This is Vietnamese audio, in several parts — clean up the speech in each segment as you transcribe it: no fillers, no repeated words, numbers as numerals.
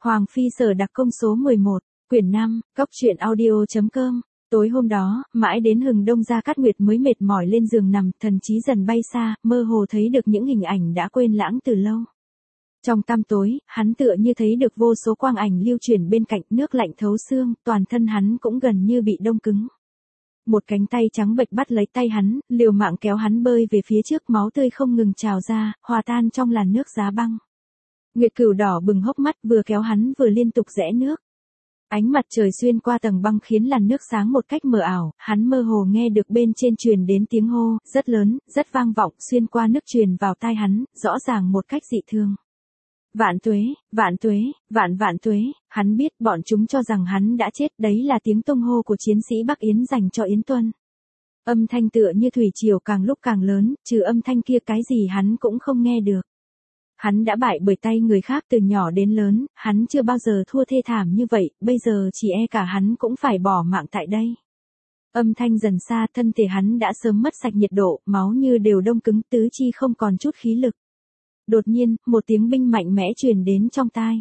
Hoàng Phi Sở Đặc Công số 11, quyển 5, Cóc truyện audio.com. Tối hôm đó, mãi đến hừng đông Gia Cát Nguyệt mới mệt mỏi lên giường nằm, thần trí dần bay xa, mơ hồ thấy được những hình ảnh đã quên lãng từ lâu. Trong tăm tối, hắn tựa như thấy được vô số quang ảnh lưu chuyển bên cạnh, nước lạnh thấu xương, toàn thân hắn cũng gần như bị đông cứng. Một cánh tay trắng bệch bắt lấy tay hắn, liều mạng kéo hắn bơi về phía trước, máu tươi không ngừng trào ra, hòa tan trong làn nước giá băng. Nguyệt Cửu đỏ bừng hốc mắt, vừa kéo hắn vừa liên tục rẽ nước. Ánh mặt trời xuyên qua tầng băng khiến làn nước sáng một cách mờ ảo, hắn mơ hồ nghe được bên trên truyền đến tiếng hô, rất lớn, rất vang vọng, xuyên qua nước truyền vào tai hắn, rõ ràng một cách dị thường. Vạn tuế, vạn tuế, vạn vạn tuế, hắn biết bọn chúng cho rằng hắn đã chết, đấy là tiếng tung hô của chiến sĩ Bắc Yến dành cho Yến Tuân. Âm thanh tựa như thủy triều càng lúc càng lớn, trừ âm thanh kia cái gì hắn cũng không nghe được. Hắn đã bại bởi tay người khác từ nhỏ đến lớn, hắn chưa bao giờ thua thê thảm như vậy, bây giờ chỉ e cả hắn cũng phải bỏ mạng tại đây. Âm thanh dần xa, thân thể hắn đã sớm mất sạch nhiệt độ, máu như đều đông cứng, tứ chi không còn chút khí lực. Đột nhiên, một tiếng binh mạnh mẽ truyền đến trong tai.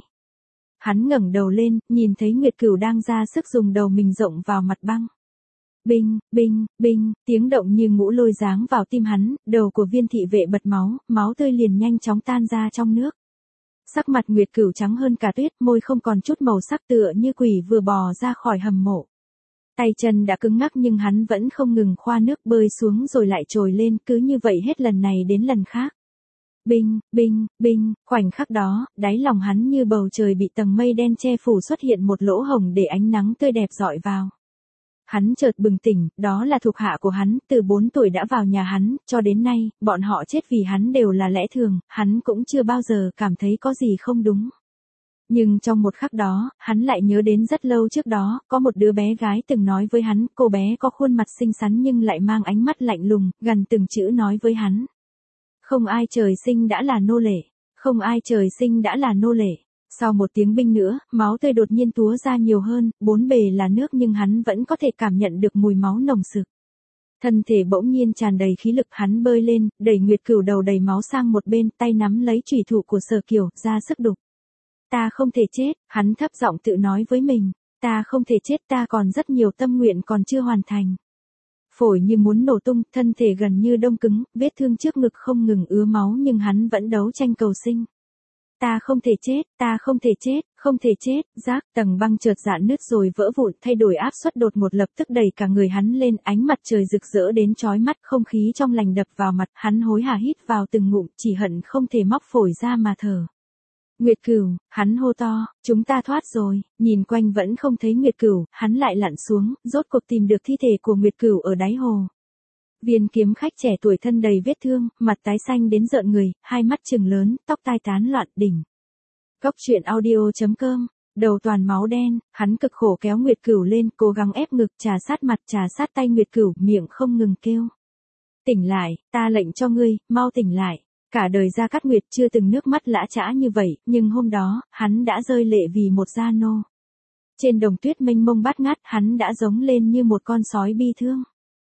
Hắn ngẩng đầu lên, nhìn thấy Nguyệt Cửu đang ra sức dùng đầu mình rộng vào mặt băng. Binh, binh, binh, tiếng động như ngũ lôi giáng vào tim hắn, đầu của Viên thị vệ bật máu, máu tươi liền nhanh chóng tan ra trong nước. Sắc mặt Nguyệt Cửu trắng hơn cả tuyết, môi không còn chút màu sắc, tựa như quỷ vừa bò ra khỏi hầm mộ. Tay chân đã cứng ngắc nhưng hắn vẫn không ngừng khoa nước bơi xuống rồi lại trồi lên, cứ như vậy hết lần này đến lần khác. Binh, binh, binh, khoảnh khắc đó, đáy lòng hắn như bầu trời bị tầng mây đen che phủ, xuất hiện một lỗ hổng để ánh nắng tươi đẹp rọi vào. Hắn chợt bừng tỉnh, đó là thuộc hạ của hắn, từ 4 tuổi đã vào nhà hắn, cho đến nay, bọn họ chết vì hắn đều là lẽ thường, hắn cũng chưa bao giờ cảm thấy có gì không đúng. Nhưng trong một khắc đó, hắn lại nhớ đến rất lâu trước đó, có một đứa bé gái từng nói với hắn, cô bé có khuôn mặt xinh xắn nhưng lại mang ánh mắt lạnh lùng, gần từng chữ nói với hắn. Không ai trời sinh đã là nô lệ, không ai trời sinh đã là nô lệ. Sau một tiếng binh nữa, máu tươi đột nhiên túa ra nhiều hơn, bốn bề là nước nhưng hắn vẫn có thể cảm nhận được mùi máu nồng sực. Thân thể bỗng nhiên tràn đầy khí lực, hắn bơi lên, đẩy Nguyệt Cửu đầu đầy máu sang một bên, tay nắm lấy chủy thủ của Sở Kiều, ra sức đục. Ta không thể chết, hắn thấp giọng tự nói với mình, ta không thể chết, ta còn rất nhiều tâm nguyện còn chưa hoàn thành. Phổi như muốn nổ tung, thân thể gần như đông cứng, vết thương trước ngực không ngừng ứa máu nhưng hắn vẫn đấu tranh cầu sinh. Ta không thể chết, ta không thể chết, không thể chết, rác, tầng băng chợt rạn nứt rồi vỡ vụn, thay đổi áp suất đột ngột lập tức đẩy cả người hắn lên, ánh mặt trời rực rỡ đến chói mắt, không khí trong lành đập vào mặt, hắn hối hả hít vào từng ngụm, chỉ hận không thể móc phổi ra mà thở. Nguyệt Cửu, hắn hô to, chúng ta thoát rồi, nhìn quanh vẫn không thấy Nguyệt Cửu, hắn lại lặn xuống, rốt cuộc tìm được thi thể của Nguyệt Cửu ở đáy hồ. Viên kiếm khách trẻ tuổi thân đầy vết thương, mặt tái xanh đến rợn người, hai mắt trừng lớn, tóc tai tán loạn, đỉnh. Cóc truyện audio.com, đầu toàn máu đen, hắn cực khổ kéo Nguyệt Cửu lên, cố gắng ép ngực, trà sát mặt, trà sát tay Nguyệt Cửu, miệng không ngừng kêu. Tỉnh lại, ta lệnh cho ngươi, mau tỉnh lại. Cả đời Gia Cát Nguyệt chưa từng nước mắt lã chã như vậy, nhưng hôm đó, hắn đã rơi lệ vì một gia nô. Trên đồng tuyết mênh mông bát ngát, hắn đã giống lên như một con sói bi thương.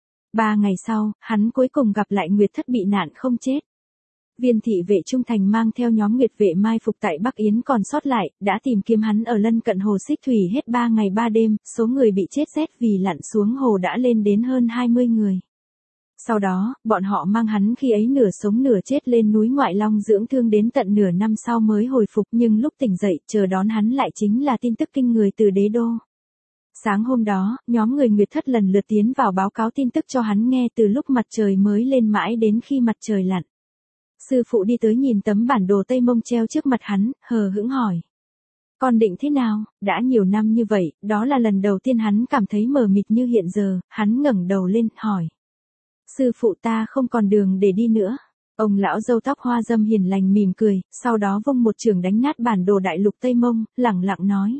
3 ngày sau, hắn cuối cùng gặp lại Nguyệt Thất bị nạn không chết. Viên thị vệ trung thành mang theo nhóm Nguyệt vệ mai phục tại Bắc Yến còn sót lại, đã tìm kiếm hắn ở lân cận hồ Xích Thủy hết 3 ngày 3 đêm, số người bị chết rét vì lặn xuống hồ đã lên đến hơn 20 người. Sau đó, bọn họ mang hắn khi ấy nửa sống nửa chết lên núi Ngoại Long dưỡng thương đến tận nửa năm sau mới hồi phục, nhưng lúc tỉnh dậy, chờ đón hắn lại chính là tin tức kinh người từ đế đô. Sáng hôm đó, nhóm người Nguyệt Thất lần lượt tiến vào báo cáo tin tức cho hắn nghe từ lúc mặt trời mới lên mãi đến khi mặt trời lặn. Sư phụ đi tới nhìn tấm bản đồ Tây Mông treo trước mặt hắn, hờ hững hỏi. Con định thế nào, đã nhiều năm như vậy, đó là lần đầu tiên hắn cảm thấy mờ mịt như hiện giờ, hắn ngẩng đầu lên, hỏi. Sư phụ, ta không còn đường để đi nữa. Ông lão râu tóc hoa râm hiền lành mỉm cười, sau đó vung một chưởng đánh nát bản đồ đại lục Tây Mông, lẳng lặng nói.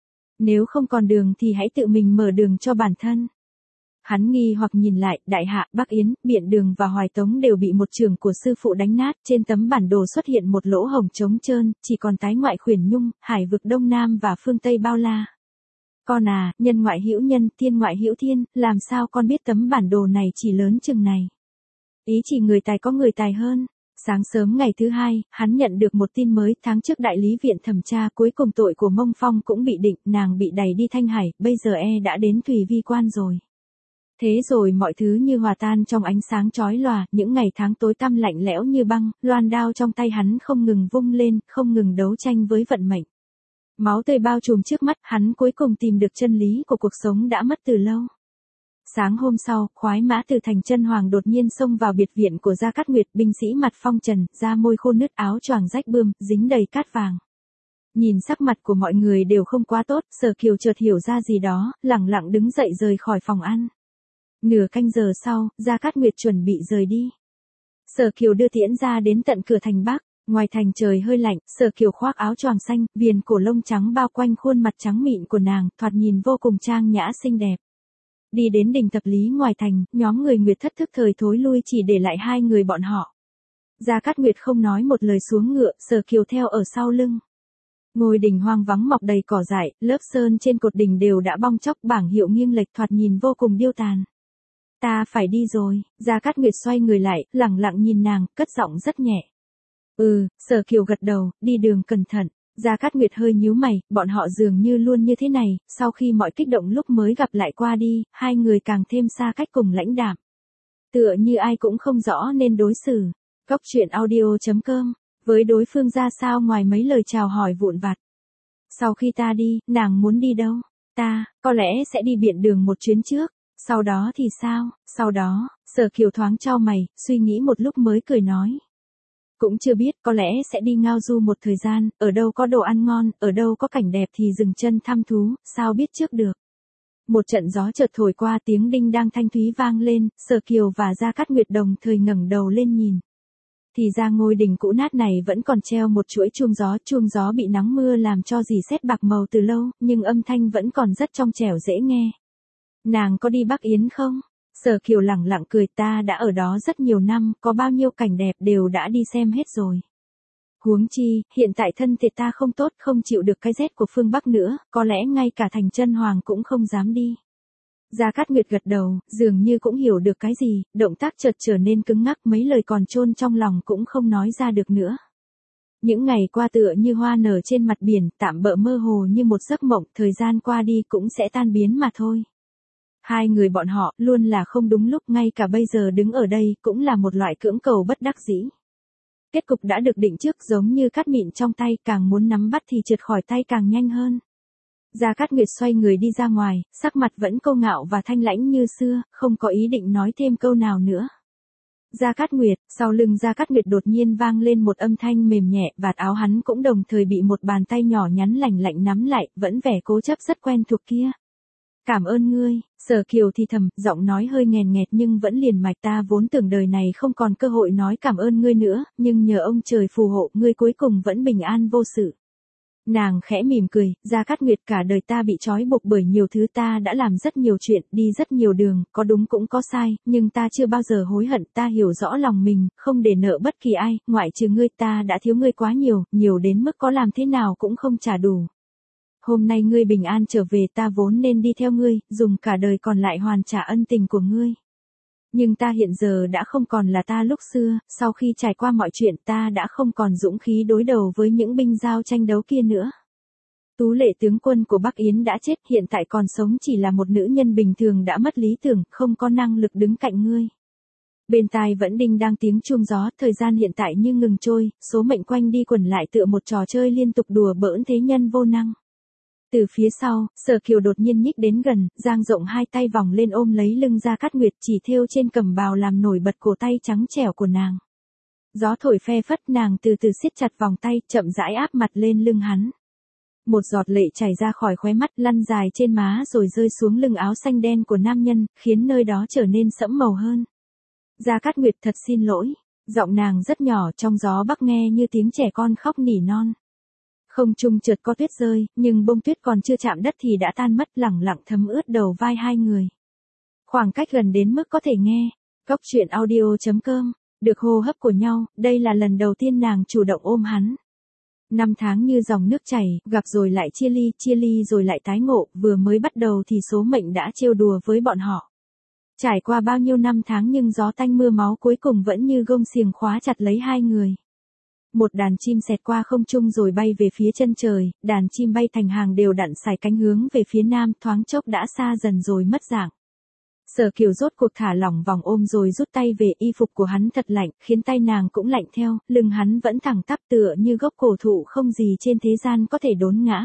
Nếu không còn đường thì hãy tự mình mở đường cho bản thân. Hắn nghi hoặc nhìn lại, Đại Hạ, Bắc Yến, Biện Đường và Hoài Tống đều bị một chưởng của sư phụ đánh nát, trên tấm bản đồ xuất hiện một lỗ hổng trống trơn, chỉ còn Tái Ngoại Khuyển Nhung, Hải vực Đông Nam và phương Tây bao la. Con à, nhân ngoại hữu nhân, thiên ngoại hữu thiên, làm sao con biết tấm bản đồ này chỉ lớn chừng này? Ý chỉ người tài có người tài hơn. Sáng sớm ngày thứ hai, hắn nhận được một tin mới, tháng trước đại lý viện thẩm tra cuối cùng tội của Mông Phong cũng bị định, nàng bị đày đi Thanh Hải, bây giờ đã đến Thùy Vi quan rồi. Thế rồi mọi thứ như hòa tan trong ánh sáng chói lòa, những ngày tháng tối tăm lạnh lẽo như băng, loan đao trong tay hắn không ngừng vung lên, không ngừng đấu tranh với vận mệnh. Máu tươi bao trùm trước mắt, hắn cuối cùng tìm được chân lý của cuộc sống đã mất từ lâu. Sáng hôm sau, khoái mã từ thành Chân Hoàng đột nhiên xông vào biệt viện của Gia Cát Nguyệt, binh sĩ mặt phong trần, da môi khô nứt, áo choàng rách bươm, dính đầy cát vàng. Nhìn sắc mặt của mọi người đều không quá tốt, Sở Kiều chợt hiểu ra gì đó, lẳng lặng đứng dậy rời khỏi phòng ăn. Nửa canh giờ sau, Gia Cát Nguyệt chuẩn bị rời đi. Sở Kiều đưa tiễn ra đến tận cửa thành Bắc, ngoài thành trời hơi lạnh, Sở Kiều khoác áo choàng xanh, viền cổ lông trắng bao quanh khuôn mặt trắng mịn của nàng, thoạt nhìn vô cùng trang nhã xinh đẹp. Đi đến đình Tập Lý ngoài thành, nhóm người Nguyệt Thất thức thời thối lui chỉ để lại hai người bọn họ. Gia Cát Nguyệt không nói một lời xuống ngựa, Sở Kiều theo ở sau lưng. Ngôi đình hoang vắng mọc đầy cỏ dại, lớp sơn trên cột đình đều đã bong tróc, bảng hiệu nghiêng lệch thoạt nhìn vô cùng điêu tàn. Ta phải đi rồi, Gia Cát Nguyệt xoay người lại, lẳng lặng nhìn nàng, cất giọng rất nhẹ. Sở Kiều gật đầu, đi đường cẩn thận. Gia Cát Nguyệt hơi nhíu mày, bọn họ dường như luôn như thế này, sau khi mọi kích động lúc mới gặp lại qua đi, hai người càng thêm xa cách cùng lãnh đạm. Tựa như ai cũng không rõ nên đối xử. Cóc truyện audio.com, với đối phương ra sao ngoài mấy lời chào hỏi vụn vặt. Sau khi ta đi, nàng muốn đi đâu? Ta, có lẽ sẽ đi biển đường một chuyến trước. Sau đó thì sao? Sau đó, Sở Kiều thoáng chau mày, suy nghĩ một lúc mới cười nói. Cũng chưa biết, có lẽ sẽ đi ngao du một thời gian, ở đâu có đồ ăn ngon, ở đâu có cảnh đẹp thì dừng chân thăm thú, sao biết trước được. Một trận gió chợt thổi qua, tiếng đinh đang thanh thúy vang lên, Sở Kiều và Gia Cát Nguyệt đồng thời ngẩng đầu lên nhìn. Thì ra ngôi đình cũ nát này vẫn còn treo một chuỗi chuông gió bị nắng mưa làm cho rỉ sét bạc màu từ lâu, nhưng âm thanh vẫn còn rất trong trẻo dễ nghe. Nàng có đi Bắc Yến không? Sở Kiều lẳng lặng cười, ta đã ở đó rất nhiều năm, có bao nhiêu cảnh đẹp đều đã đi xem hết rồi. Huống chi, hiện tại thân thể ta không tốt, không chịu được cái rét của phương Bắc nữa, có lẽ ngay cả thành Chân Hoàng cũng không dám đi. Gia Cát Nguyệt gật đầu, dường như cũng hiểu được cái gì, động tác chợt trở nên cứng ngắc, mấy lời còn chôn trong lòng cũng không nói ra được nữa. Những ngày qua tựa như hoa nở trên mặt biển, tạm bợ mơ hồ như một giấc mộng, thời gian qua đi cũng sẽ tan biến mà thôi. Hai người bọn họ luôn là không đúng lúc, ngay cả bây giờ đứng ở đây cũng là một loại cưỡng cầu bất đắc dĩ. Kết cục đã được định trước, giống như cát mịn trong tay, càng muốn nắm bắt thì trượt khỏi tay càng nhanh hơn. Gia Cát Nguyệt xoay người đi ra ngoài, sắc mặt vẫn câu ngạo và thanh lãnh như xưa, không có ý định nói thêm câu nào nữa. Gia Cát Nguyệt, sau lưng Gia Cát Nguyệt đột nhiên vang lên một âm thanh mềm nhẹ, vạt áo hắn cũng đồng thời bị một bàn tay nhỏ nhắn lành lạnh nắm lại, vẫn vẻ cố chấp rất quen thuộc kia. Cảm ơn ngươi, Sở Kiều thì thầm, giọng nói hơi nghèn nghẹt nhưng vẫn liền mạch, ta vốn tưởng đời này không còn cơ hội nói cảm ơn ngươi nữa, nhưng nhờ ông trời phù hộ, ngươi cuối cùng vẫn bình an vô sự. Nàng khẽ mỉm cười, Gia Cát Nguyệt, cả đời ta bị trói buộc bởi nhiều thứ, ta đã làm rất nhiều chuyện, đi rất nhiều đường, có đúng cũng có sai, nhưng ta chưa bao giờ hối hận, ta hiểu rõ lòng mình, không để nợ bất kỳ ai, ngoại trừ ngươi, ta đã thiếu ngươi quá nhiều, nhiều đến mức có làm thế nào cũng không trả đủ. Hôm nay ngươi bình an trở về, ta vốn nên đi theo ngươi, dùng cả đời còn lại hoàn trả ân tình của ngươi. Nhưng ta hiện giờ đã không còn là ta lúc xưa, sau khi trải qua mọi chuyện ta đã không còn dũng khí đối đầu với những binh giao tranh đấu kia nữa. Tú Lệ tướng quân của Bắc Yến đã chết, hiện tại còn sống chỉ là một nữ nhân bình thường đã mất lý tưởng, không có năng lực đứng cạnh ngươi. Bên tai vẫn đinh đang tiếng chuông gió, thời gian hiện tại như ngừng trôi, số mệnh quanh đi quẩn lại tựa một trò chơi liên tục đùa bỡn thế nhân vô năng. Từ phía sau, Sở Kiều đột nhiên nhích đến gần, dang rộng hai tay vòng lên ôm lấy lưng Gia Cát Nguyệt, chỉ thêu trên cẩm bào làm nổi bật cổ tay trắng trẻo của nàng. Gió thổi phe phất, nàng từ từ siết chặt vòng tay, chậm rãi áp mặt lên lưng hắn. Một giọt lệ chảy ra khỏi khóe mắt, lăn dài trên má rồi rơi xuống lưng áo xanh đen của nam nhân, khiến nơi đó trở nên sẫm màu hơn. Gia Cát Nguyệt, thật xin lỗi. Giọng nàng rất nhỏ, trong gió bắc nghe như tiếng trẻ con khóc nỉ non. Không trung chợt có tuyết rơi, nhưng bông tuyết còn chưa chạm đất thì đã tan mất, lẳng lặng thấm ướt đầu vai hai người. Khoảng cách gần đến mức có thể nghe. Cóc truyện audio.com, được hô hấp của nhau, đây là lần đầu tiên nàng chủ động ôm hắn. 5 tháng như dòng nước chảy, gặp rồi lại chia ly rồi lại tái ngộ, vừa mới bắt đầu thì số mệnh đã trêu đùa với bọn họ. Trải qua bao nhiêu năm tháng nhưng gió tanh mưa máu cuối cùng vẫn như gông xiềng khóa chặt lấy hai người. Một đàn chim xẹt qua không trung rồi bay về phía chân trời, đàn chim bay thành hàng đều đặn sải cánh hướng về phía nam, thoáng chốc đã xa dần rồi mất dạng. Sở Kiều rốt cuộc thả lỏng vòng ôm rồi rút tay về, y phục của hắn thật lạnh, khiến tay nàng cũng lạnh theo, lưng hắn vẫn thẳng tắp tựa như gốc cổ thụ không gì trên thế gian có thể đốn ngã.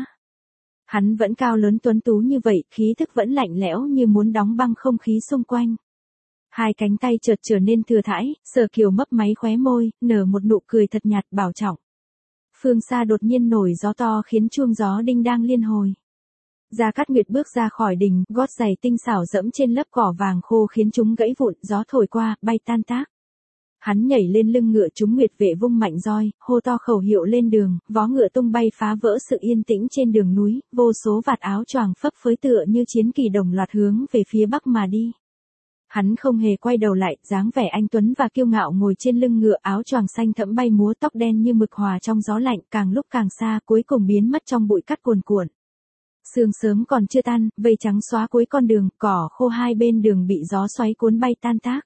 Hắn vẫn cao lớn tuấn tú như vậy, khí thức vẫn lạnh lẽo như muốn đóng băng không khí xung quanh. Hai cánh tay chợt trở nên thừa thãi, Sở Kiều mấp máy khóe môi, nở một nụ cười thật nhạt bảo trọng. Phương xa đột nhiên nổi gió to khiến chuông gió đinh đang liên hồi. Gia Cát Nguyệt bước ra khỏi đình, gót giày tinh xảo dẫm trên lớp cỏ vàng khô khiến chúng gãy vụn, gió thổi qua, bay tan tác. Hắn nhảy lên lưng ngựa, chúng Nguyệt vệ vung mạnh roi, hô to khẩu hiệu lên đường, vó ngựa tung bay phá vỡ sự yên tĩnh trên đường núi, vô số vạt áo choàng phấp phới tựa như chiến kỳ đồng loạt hướng về phía bắc mà đi. Hắn không hề quay đầu lại, dáng vẻ anh tuấn và kiêu ngạo ngồi trên lưng ngựa, áo choàng xanh thẫm bay múa, tóc đen như mực hòa trong gió lạnh, càng lúc càng xa, cuối cùng biến mất trong bụi cát cuồn cuộn. Sương sớm còn chưa tan, vây trắng xóa cuối con đường, cỏ khô hai bên đường bị gió xoáy cuốn bay tan tác.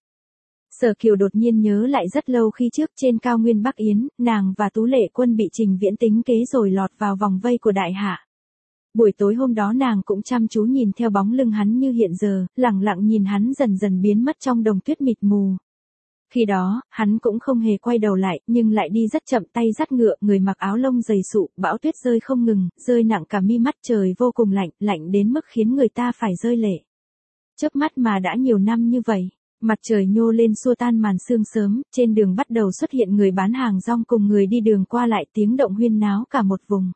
Sở Kiều đột nhiên nhớ lại rất lâu khi trước trên cao nguyên Bắc Yến, nàng và Tú Lệ Quân bị Trình Viễn tính kế rồi lọt vào vòng vây của đại hạ. Buổi tối hôm đó nàng cũng chăm chú nhìn theo bóng lưng hắn như hiện giờ, lặng lặng nhìn hắn dần dần biến mất trong đồng tuyết mịt mù. Khi đó, hắn cũng không hề quay đầu lại, nhưng lại đi rất chậm, tay dắt ngựa, người mặc áo lông dày sụ, bão tuyết rơi không ngừng, rơi nặng cả mi mắt, trời vô cùng lạnh, lạnh đến mức khiến người ta phải rơi lệ. Chớp mắt mà đã nhiều năm như vậy. Mặt trời nhô lên xua tan màn sương sớm, trên đường bắt đầu xuất hiện người bán hàng rong cùng người đi đường qua lại, tiếng động huyên náo cả một vùng.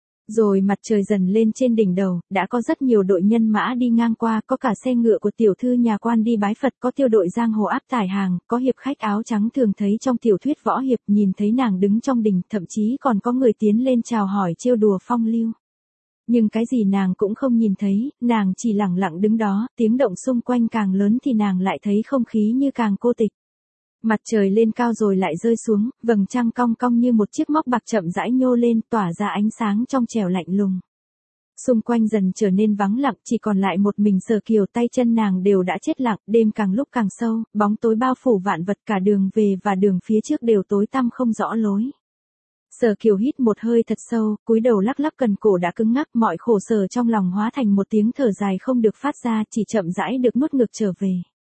Rồi mặt trời dần lên trên đỉnh đầu, đã có rất nhiều đội nhân mã đi ngang qua, có cả xe ngựa của tiểu thư nhà quan đi bái Phật, có tiêu đội giang hồ áp tải hàng, có hiệp khách áo trắng thường thấy trong tiểu thuyết võ hiệp, nhìn thấy nàng đứng trong đình, thậm chí còn có người tiến lên chào hỏi trêu đùa phong lưu. Nhưng cái gì nàng cũng không nhìn thấy, nàng chỉ lặng lặng đứng đó, tiếng động xung quanh càng lớn thì nàng lại thấy không khí như càng cô tịch. Mặt trời lên cao rồi lại rơi xuống, vầng trăng cong cong như một chiếc móc bạc chậm rãi nhô lên, tỏa ra ánh sáng trong trẻo lạnh lùng. Xung quanh dần trở nên vắng lặng, chỉ còn lại một mình Sở Kiều, tay chân nàng đều đã chết lặng, đêm càng lúc càng sâu, bóng tối bao phủ vạn vật, cả đường về và đường phía trước đều tối tăm không rõ lối. Sở Kiều hít một hơi thật sâu, cúi đầu lắc lắc cần cổ đã cứng ngắc, mọi khổ sở trong lòng hóa thành một tiếng thở dài không được phát ra, chỉ chậm rãi được nuốt ngược trở về.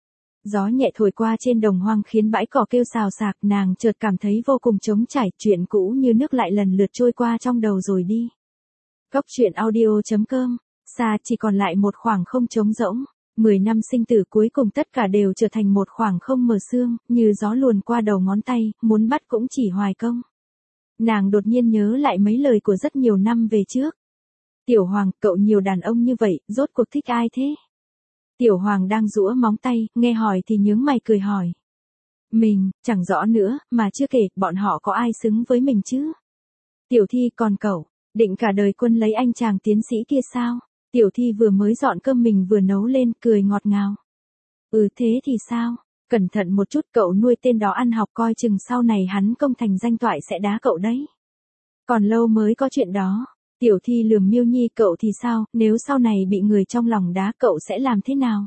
Gió nhẹ thổi qua trên đồng hoang khiến bãi cỏ kêu xào xạc, nàng chợt cảm thấy vô cùng trống trải, chuyện cũ như nước lại lần lượt trôi qua trong đầu rồi đi. Góc truyện audio.com, xa chỉ còn lại một khoảng không trống rỗng. 10 năm sinh tử cuối cùng tất cả đều trở thành một khoảng không mờ sương, như gió luồn qua đầu ngón tay, muốn bắt cũng chỉ hoài công. Nàng đột nhiên nhớ lại mấy lời của rất nhiều năm về trước. Tiểu Hoàng, cậu nhiều đàn ông như vậy, rốt cuộc thích ai thế? Tiểu Hoàng đang giũa móng tay, nghe hỏi thì nhướng mày cười hỏi. Mình, chẳng rõ nữa, mà chưa kể, bọn họ có ai xứng với mình chứ? Tiểu Thi, còn cậu, định cả đời quân lấy anh chàng tiến sĩ kia sao? Tiểu Thi vừa mới dọn cơm mình vừa nấu lên, cười ngọt ngào. Ừ thế thì sao? Cẩn thận một chút, cậu nuôi tên đó ăn học, coi chừng sau này hắn công thành danh toại sẽ đá cậu đấy. Còn lâu mới có chuyện đó. Tiểu Thi lườm Miêu Nhi, cậu thì sao, nếu sau này bị người trong lòng đá cậu sẽ làm thế nào?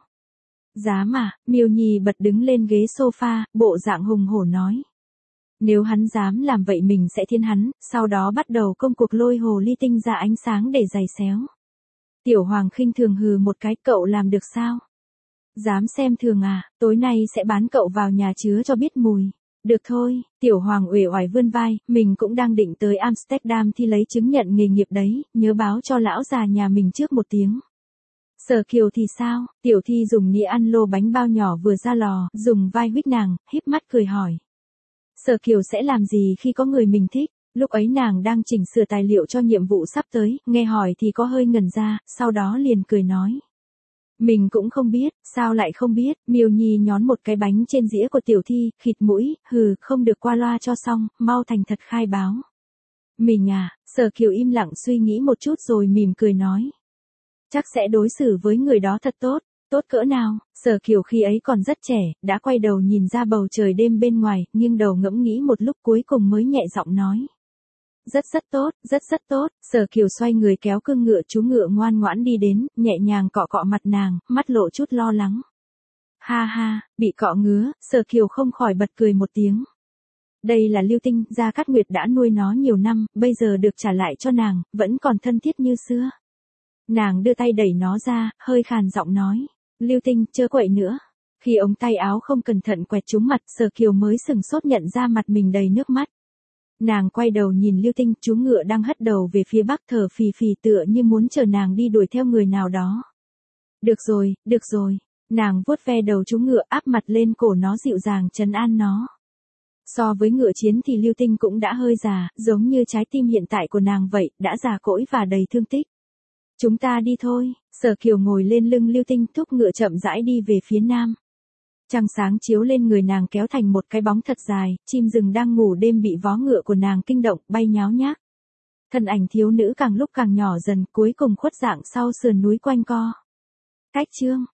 Dám à? Miêu Nhi bật đứng lên ghế sofa, bộ dạng hùng hổ nói. Nếu hắn dám làm vậy mình sẽ thiên hắn, sau đó bắt đầu công cuộc lôi hồ ly tinh ra ánh sáng để giày xéo. Tiểu Hoàng khinh thường hừ một cái, cậu làm được sao? Dám xem thường à, tối nay sẽ bán cậu vào nhà chứa cho biết mùi. Được thôi, Tiểu Hoàng uể oải vươn vai, mình cũng đang định tới Amsterdam thi lấy chứng nhận nghề nghiệp đấy, nhớ báo cho lão già nhà mình trước một tiếng. Sở Kiều thì sao? Tiểu Thi dùng đĩa ăn lô bánh bao nhỏ vừa ra lò, dùng vai huých nàng, híp mắt cười hỏi. Sở Kiều sẽ làm gì khi có người mình thích? Lúc ấy nàng đang chỉnh sửa tài liệu cho nhiệm vụ sắp tới, nghe hỏi thì có hơi ngẩn ra, sau đó liền cười nói. Mình cũng không biết, sao lại không biết? Miêu Nhi nhón một cái bánh trên dĩa của Tiểu Thi, khịt mũi, hừ, không được qua loa cho xong, mau thành thật khai báo. Mình à? Sở Kiều im lặng suy nghĩ một chút rồi mỉm cười nói. Chắc sẽ đối xử với người đó thật tốt. Tốt cỡ nào? Sở Kiều khi ấy còn rất trẻ, đã quay đầu nhìn ra bầu trời đêm bên ngoài, nghiêng đầu ngẫm nghĩ một lúc cuối cùng mới nhẹ giọng nói. Rất tốt, rất tốt. Sở Kiều xoay người kéo cương ngựa, chú ngựa ngoan ngoãn đi đến, nhẹ nhàng cọ cọ mặt nàng, mắt lộ chút lo lắng. Ha ha, bị cọ ngứa, Sở Kiều không khỏi bật cười một tiếng. Đây là Lưu Tinh, Gia Cát Nguyệt đã nuôi nó nhiều năm, bây giờ được trả lại cho nàng, vẫn còn thân thiết như xưa. Nàng đưa tay đẩy nó ra, hơi khàn giọng nói. Lưu Tinh, chớ quậy nữa. Khi ống tay áo không cẩn thận quẹt trúng mặt, Sở Kiều mới sừng sốt nhận ra mặt mình đầy nước mắt. Nàng quay đầu nhìn Lưu Tinh, chú ngựa đang hất đầu về phía bắc thở phì phì tựa như muốn chờ nàng đi đuổi theo người nào đó. Được rồi. Nàng vuốt ve đầu chú ngựa áp mặt lên cổ nó dịu dàng trấn an nó. So với ngựa chiến thì Lưu Tinh cũng đã hơi già, giống như trái tim hiện tại của nàng vậy, đã già cỗi và đầy thương tích. Chúng ta đi thôi, Sở Kiều ngồi lên lưng Lưu Tinh thúc ngựa chậm rãi đi về phía nam. Trăng sáng chiếu lên người nàng kéo thành một cái bóng thật dài, chim rừng đang ngủ đêm bị vó ngựa của nàng kinh động, bay nháo nhác. Thân ảnh thiếu nữ càng lúc càng nhỏ dần, cuối cùng khuất dạng sau sườn núi quanh co. Cách chương